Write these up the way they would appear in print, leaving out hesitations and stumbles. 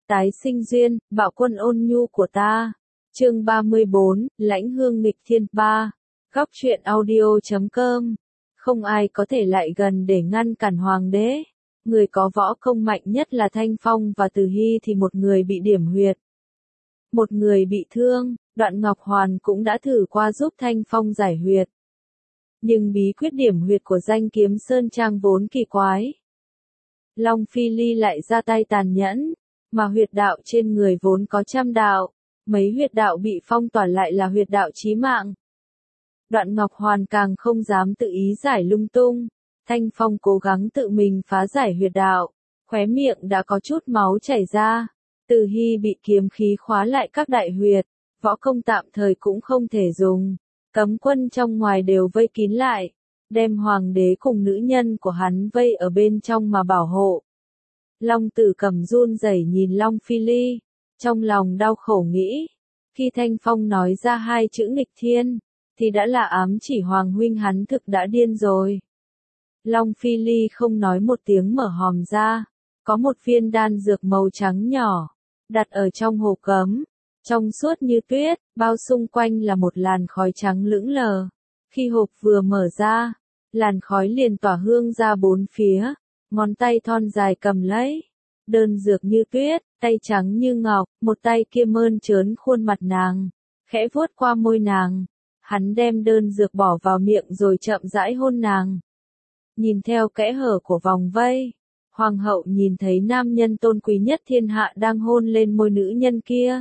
Tái sinh duyên, bạo quân ôn nhu của ta. Chương 34, Lãnh Hương nghịch thiên 3. Góc truyện audio.com. Không ai có thể lại gần để ngăn cản hoàng đế. Người có võ công mạnh nhất là Thanh Phong và Từ Hy thì một người bị điểm huyệt. Một người bị thương, Đoạn Ngọc Hoàn cũng đã thử qua giúp Thanh Phong giải huyệt. Nhưng bí quyết điểm huyệt của Danh Kiếm Sơn Trang vốn kỳ quái. Long Phi Ly lại ra tay tàn nhẫn, mà huyệt đạo trên người vốn có trăm đạo, mấy huyệt đạo bị phong tỏa lại là huyệt đạo chí mạng. Đoạn Ngọc Hoàn càng không dám tự ý giải lung tung, Thanh Phong cố gắng tự mình phá giải huyệt đạo, khóe miệng đã có chút máu chảy ra, Từ Hy bị kiếm khí khóa lại các đại huyệt, võ công tạm thời cũng không thể dùng, cấm quân trong ngoài đều vây kín lại, đem hoàng đế cùng nữ nhân của hắn vây ở bên trong mà bảo hộ. Long Tử Cầm run rẩy nhìn Long Phi Ly, trong lòng đau khổ nghĩ, khi Thanh Phong nói ra hai chữ nghịch thiên, thì đã là ám chỉ hoàng huynh hắn thực đã điên rồi. Long Phi Ly không nói một tiếng mở hòm ra, có một viên đan dược màu trắng nhỏ, đặt ở trong hộp cấm, trong suốt như tuyết, bao xung quanh là một làn khói trắng lững lờ. Khi hộp vừa mở ra, làn khói liền tỏa hương ra bốn phía, ngón tay thon dài cầm lấy, đơn dược như tuyết, tay trắng như ngọc, một tay kia mơn trớn khuôn mặt nàng, khẽ vuốt qua môi nàng, hắn đem đơn dược bỏ vào miệng rồi chậm rãi hôn nàng. Nhìn theo kẽ hở của vòng vây, hoàng hậu nhìn thấy nam nhân tôn quý nhất thiên hạ đang hôn lên môi nữ nhân kia.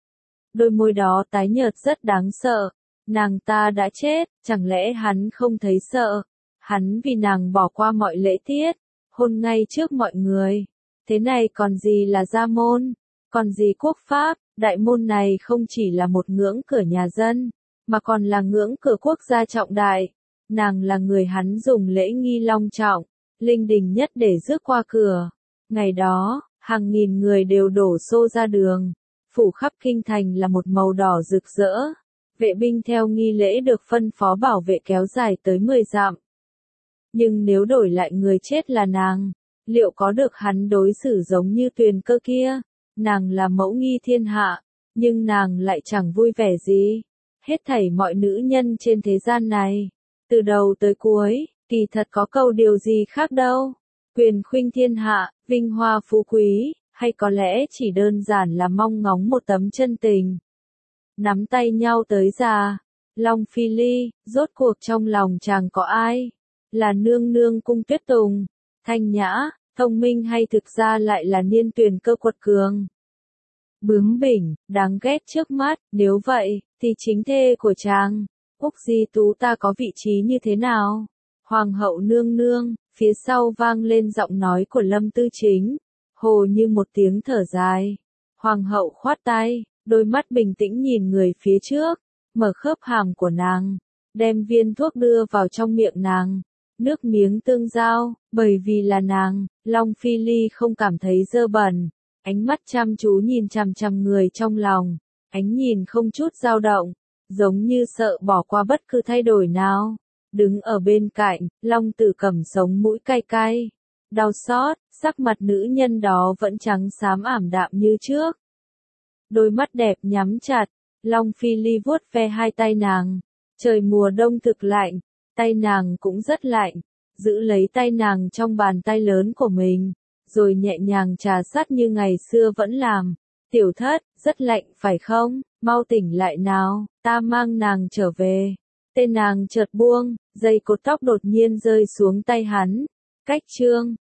Đôi môi đó tái nhợt rất đáng sợ, nàng ta đã chết, chẳng lẽ hắn không thấy sợ, hắn vì nàng bỏ qua mọi lễ tiết, hôn ngay trước mọi người, thế này còn gì là gia môn, còn gì quốc pháp, đại môn này không chỉ là một ngưỡng cửa nhà dân, mà còn là ngưỡng cửa quốc gia trọng đại, nàng là người hắn dùng lễ nghi long trọng, linh đình nhất để rước qua cửa, ngày đó, hàng nghìn người đều đổ xô ra đường. Phủ khắp kinh thành là một màu đỏ rực rỡ, vệ binh theo nghi lễ được phân phó bảo vệ kéo dài tới 10 dặm. Nhưng nếu đổi lại người chết là nàng, liệu có được hắn đối xử giống như Tuyền Cơ kia? Nàng là mẫu nghi thiên hạ, nhưng nàng lại chẳng vui vẻ gì. Hết thảy mọi nữ nhân trên thế gian này, từ đầu tới cuối, kỳ thật có câu điều gì khác đâu. Quyền khuynh thiên hạ, vinh hoa phú quý. Hay có lẽ chỉ đơn giản là mong ngóng một tấm chân tình. Nắm tay nhau tới già, Long Phi Ly, rốt cuộc trong lòng chàng có ai? Là nương nương Cung Tuyết Tùng, thanh nhã, thông minh hay thực ra lại là Niên Tuyền Cơ quật cường? Bướng bỉnh, đáng ghét trước mắt, nếu vậy, thì chính thê của chàng, Úc Di Tú ta có vị trí như thế nào? Hoàng hậu nương nương, phía sau vang lên giọng nói của Lâm Tư Chính. Hồ như một tiếng thở dài. Hoàng hậu khoát tay, đôi mắt bình tĩnh nhìn người phía trước, mở khớp hàm của nàng, đem viên thuốc đưa vào trong miệng nàng. Nước miếng tương giao, bởi vì là nàng, Long Phi Ly không cảm thấy dơ bẩn, ánh mắt chăm chú nhìn chằm chằm người trong lòng, ánh nhìn không chút dao động, giống như sợ bỏ qua bất cứ thay đổi nào. Đứng ở bên cạnh, Long Tử Cầm sống mũi cay cay. Đau xót, sắc mặt nữ nhân đó vẫn trắng xám ảm đạm như trước. Đôi mắt đẹp nhắm chặt, Long Phi Ly vuốt ve hai tay nàng. Trời mùa đông thực lạnh, tay nàng cũng rất lạnh, giữ lấy tay nàng trong bàn tay lớn của mình, rồi nhẹ nhàng trà sát như ngày xưa vẫn làm. Tiểu thất, rất lạnh phải không? Mau tỉnh lại nào, ta mang nàng trở về. Tên nàng chợt buông, dây cột tóc đột nhiên rơi xuống tay hắn. Cách chương